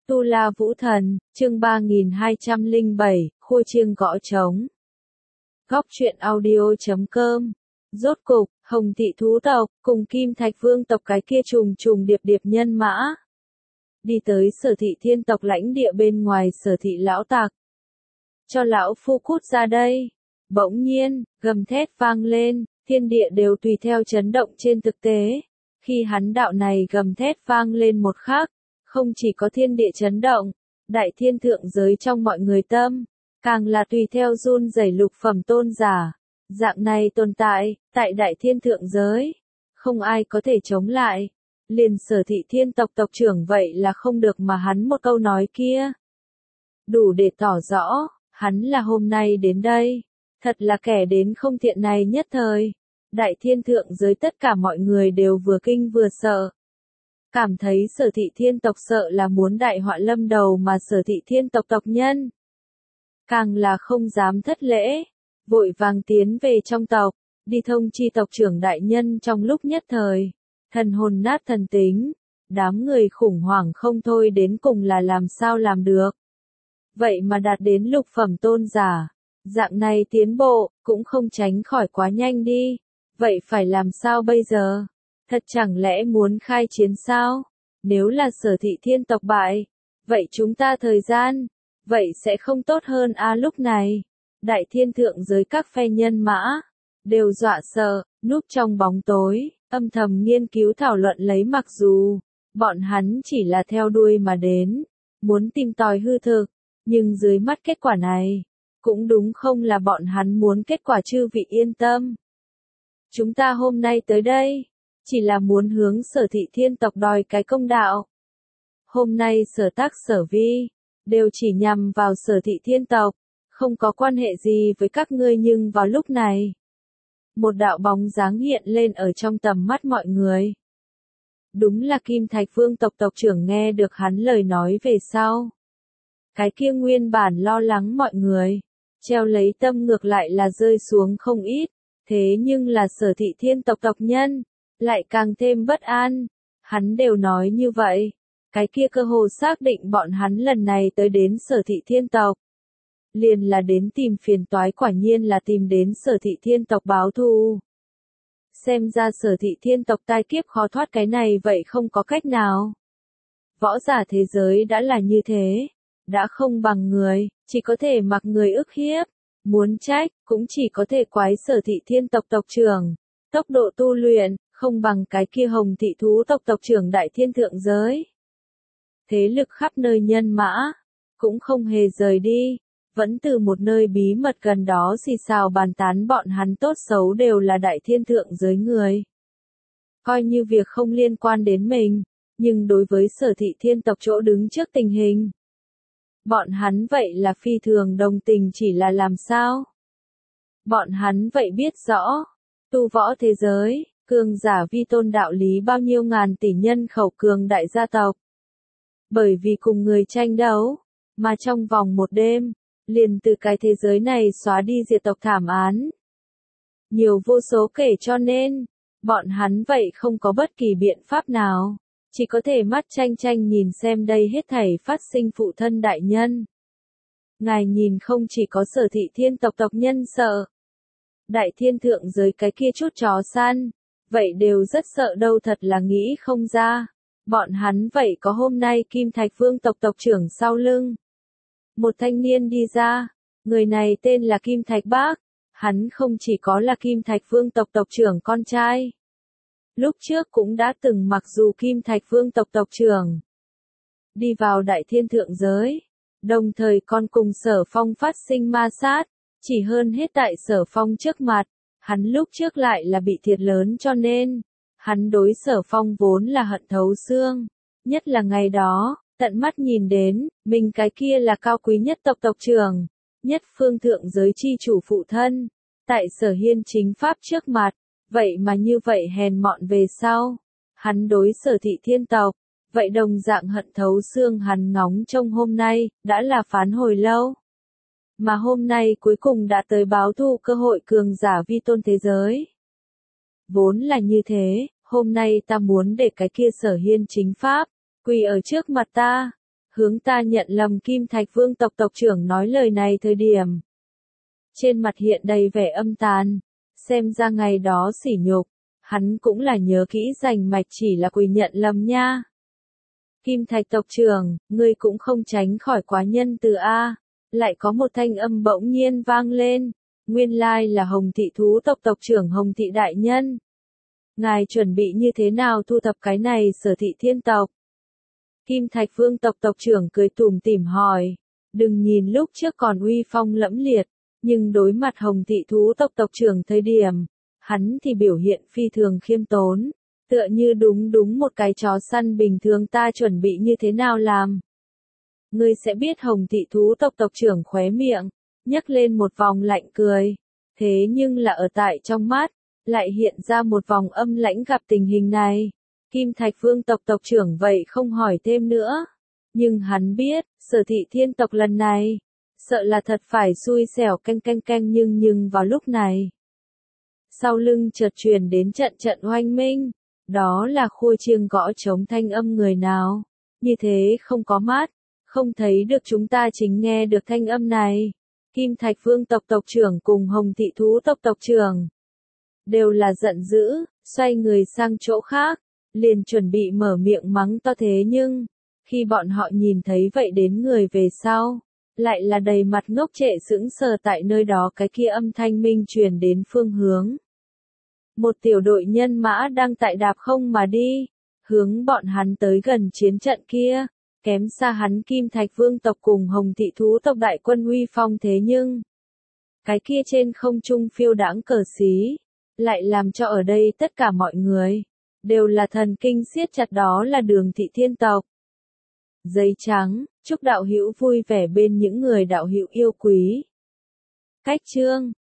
Tu La Vũ Thần, chương 3207, khua chiêng gõ trống. Góc truyện audio.com. Rốt cục, Hồng Thị thú tộc, cùng Kim Thạch Vương tộc cái kia trùng trùng điệp điệp nhân mã. Đi tới Sở Thị Thiên tộc lãnh địa bên ngoài Sở Thị lão tặc. Cho lão phu cút ra đây. Bỗng nhiên, gầm thét vang lên, thiên địa đều tùy theo chấn động trên thực tế. Khi hắn đạo này gầm thét vang lên một khắc, không chỉ có thiên địa chấn động, đại thiên thượng giới trong mọi người tâm, càng là tùy theo run rẩy lục phẩm tôn giả. Dạng này tồn tại, tại đại thiên thượng giới, không ai có thể chống lại. Liền Sở Thị Thiên tộc tộc trưởng vậy là không được mà hắn một câu nói kia. Đủ để tỏ rõ, hắn là hôm nay đến đây, thật là kẻ đến không thiện này nhất thời. Đại thiên thượng giới tất cả mọi người đều vừa kinh vừa sợ. Cảm thấy Sở Thị Thiên tộc sợ là muốn đại họa lâm đầu mà Sở Thị Thiên tộc tộc nhân. Càng là không dám thất lễ, vội vàng tiến về trong tộc, đi thông chi tộc trưởng đại nhân trong lúc nhất thời. Thần hồn nát thần tính, đám người khủng hoảng không thôi đến cùng là làm sao làm được. Vậy mà đạt đến lục phẩm tôn giả, dạng này tiến bộ, cũng không tránh khỏi quá nhanh đi. Vậy phải làm sao bây giờ? Thật chẳng lẽ muốn khai chiến sao? Nếu là Sở Thị Thiên tộc bại, vậy chúng ta thời gian, vậy sẽ không tốt hơn lúc này. Đại thiên thượng giới các phe nhân mã, đều dọa sợ, núp trong bóng tối, âm thầm nghiên cứu thảo luận lấy mặc dù, bọn hắn chỉ là theo đuôi mà đến, muốn tìm tòi hư thực, nhưng dưới mắt kết quả này, cũng đúng không là bọn hắn muốn kết quả chư vị yên tâm. Chúng ta hôm nay tới đây, chỉ là muốn hướng Sở Thị Thiên tộc đòi cái công đạo. Hôm nay sở tác sở vi, đều chỉ nhằm vào Sở Thị Thiên tộc, không có quan hệ gì với các ngươi nhưng vào lúc này. Một đạo bóng dáng hiện lên ở trong tầm mắt mọi người. Đúng là Kim Thạch Vương tộc tộc trưởng nghe được hắn lời nói về sau. Cái kia nguyên bản lo lắng mọi người, treo lấy tâm ngược lại là rơi xuống không ít. Thế nhưng là Sở Thị Thiên tộc tộc nhân, lại càng thêm bất an. Hắn đều nói như vậy, cái kia cơ hồ xác định bọn hắn lần này tới đến Sở Thị Thiên tộc. Liền là đến tìm phiền toái, quả nhiên là tìm đến Sở Thị Thiên tộc báo thù. Xem ra Sở Thị Thiên tộc tai kiếp khó thoát cái này vậy không có cách nào. Võ giả thế giới đã là như thế, đã không bằng người, chỉ có thể mặc người ức hiếp. Muốn trách, cũng chỉ có thể quái Sở Thị Thiên tộc tộc trưởng. Tốc độ tu luyện, không bằng cái kia Hồng Thị thú tộc tộc trưởng đại thiên thượng giới. Thế lực khắp nơi nhân mã, cũng không hề rời đi. Vẫn từ một nơi bí mật gần đó xì xào bàn tán bọn hắn tốt xấu đều là đại thiên thượng giới người. Coi như việc không liên quan đến mình, nhưng đối với Sở Thị Thiên tộc chỗ đứng trước tình hình. Bọn hắn vậy là phi thường đồng tình, chỉ là làm sao? Bọn hắn vậy biết rõ, tu võ thế giới, cường giả vi tôn đạo lý bao nhiêu ngàn tỷ nhân khẩu cường đại gia tộc. Bởi vì cùng người tranh đấu, mà trong vòng một đêm, liền từ cái thế giới này xóa đi diệt tộc thảm án. Nhiều vô số kể cho nên, bọn hắn vậy không có bất kỳ biện pháp nào. Chỉ có thể mắt tranh tranh nhìn xem đây hết thảy phát sinh. Phụ thân đại nhân. Ngài nhìn không chỉ có Sở Thị Thiên tộc tộc nhân sợ. Đại thiên thượng giới cái kia chút chó săn. Vậy đều rất sợ đâu, thật là nghĩ không ra. Bọn hắn vậy có hôm nay Kim Thạch Vương tộc tộc trưởng sau lưng. Một thanh niên đi ra. Người này tên là Kim Thạch Bác. Hắn không chỉ có là Kim Thạch Vương tộc tộc trưởng con trai. Lúc trước cũng đã từng mặc dù Kim Thạch Vương tộc tộc trưởng đi vào đại thiên thượng giới, đồng thời còn cùng Sở Phong phát sinh ma sát, chỉ hơn hết tại Sở Phong trước mặt, hắn lúc trước lại là bị thiệt lớn cho nên, hắn đối Sở Phong vốn là hận thấu xương, nhất là ngày đó, tận mắt nhìn đến, mình cái kia là cao quý nhất tộc tộc trưởng, nhất phương thượng giới chi chủ phụ thân, tại Sở Hiên chính pháp trước mặt. Vậy mà như vậy hèn mọn về sau, hắn đối Sở Thị Thiên tộc, vậy đồng dạng hận thấu xương. Hắn ngóng trông hôm nay, đã là phán hồi lâu. Mà hôm nay cuối cùng đã tới báo thù cơ hội cường giả vi tôn thế giới. Vốn là như thế, hôm nay ta muốn để cái kia Sở Hiên chính pháp, quỳ ở trước mặt ta, hướng ta nhận lầm Kim Thạch Vương tộc tộc trưởng nói lời này thời điểm. Trên mặt hiện đầy vẻ âm tàn, xem ra ngày đó sỉ nhục, hắn cũng là nhớ kỹ rành mạch chỉ là quỳ nhận lầm nha. Kim Thạch tộc trưởng, ngươi cũng không tránh khỏi quá nhân từ A. Lại có một thanh âm bỗng nhiên vang lên, nguyên lai là Hồng Thị thú tộc tộc trưởng Hồng Thị đại nhân. Ngài chuẩn bị như thế nào thu thập cái này Sở Thị thiên tộc? Kim Thạch Vương tộc tộc trưởng cười tủm tỉm hỏi, đừng nhìn lúc trước còn uy phong lẫm liệt, nhưng đối mặt Hồng Thị thú tộc tộc trưởng thời điểm, hắn thì biểu hiện phi thường khiêm tốn, tựa như đúng một cái chó săn bình thường. Ta chuẩn bị như thế nào làm? Ngươi sẽ biết. Hồng Thị thú tộc tộc trưởng khóe miệng, nhấc lên một vòng lạnh cười, thế nhưng là ở tại trong mắt, lại hiện ra một vòng âm lãnh. Gặp tình hình này, Kim Thạch Vương tộc tộc trưởng vậy không hỏi thêm nữa, nhưng hắn biết, Sở Thị thiên tộc lần này, sợ là thật phải xui xẻo canh nhưng vào lúc này, sau lưng chợt truyền đến trận oanh minh, đó là khua chiêng gõ trống thanh âm người nào, như thế không có mắt, không thấy được. Chúng ta chính nghe được thanh âm này. Kim Thạch Vương tộc tộc trưởng cùng Hồng Thị thú tộc tộc trưởng đều là giận dữ, xoay người sang chỗ khác, liền chuẩn bị mở miệng mắng to, thế nhưng khi bọn họ nhìn thấy vậy đến người về sau, lại là đầy mặt ngốc trệ sững sờ tại nơi đó. Cái kia âm thanh minh truyền đến phương hướng, một tiểu đội nhân mã đang tại đạp không mà đi, hướng bọn hắn tới gần. Chiến trận kia, kém xa hắn Kim Thạch Vương tộc cùng Hồng Thị thú tộc đại quân uy phong, thế nhưng cái kia trên không trung phiêu đãng cờ xí, lại làm cho ở đây tất cả mọi người đều là thần kinh siết chặt. Đó là Đường Thị thiên tộc. Giấy trắng, chúc đạo hữu vui vẻ bên những người đạo hữu yêu quý. Cách chương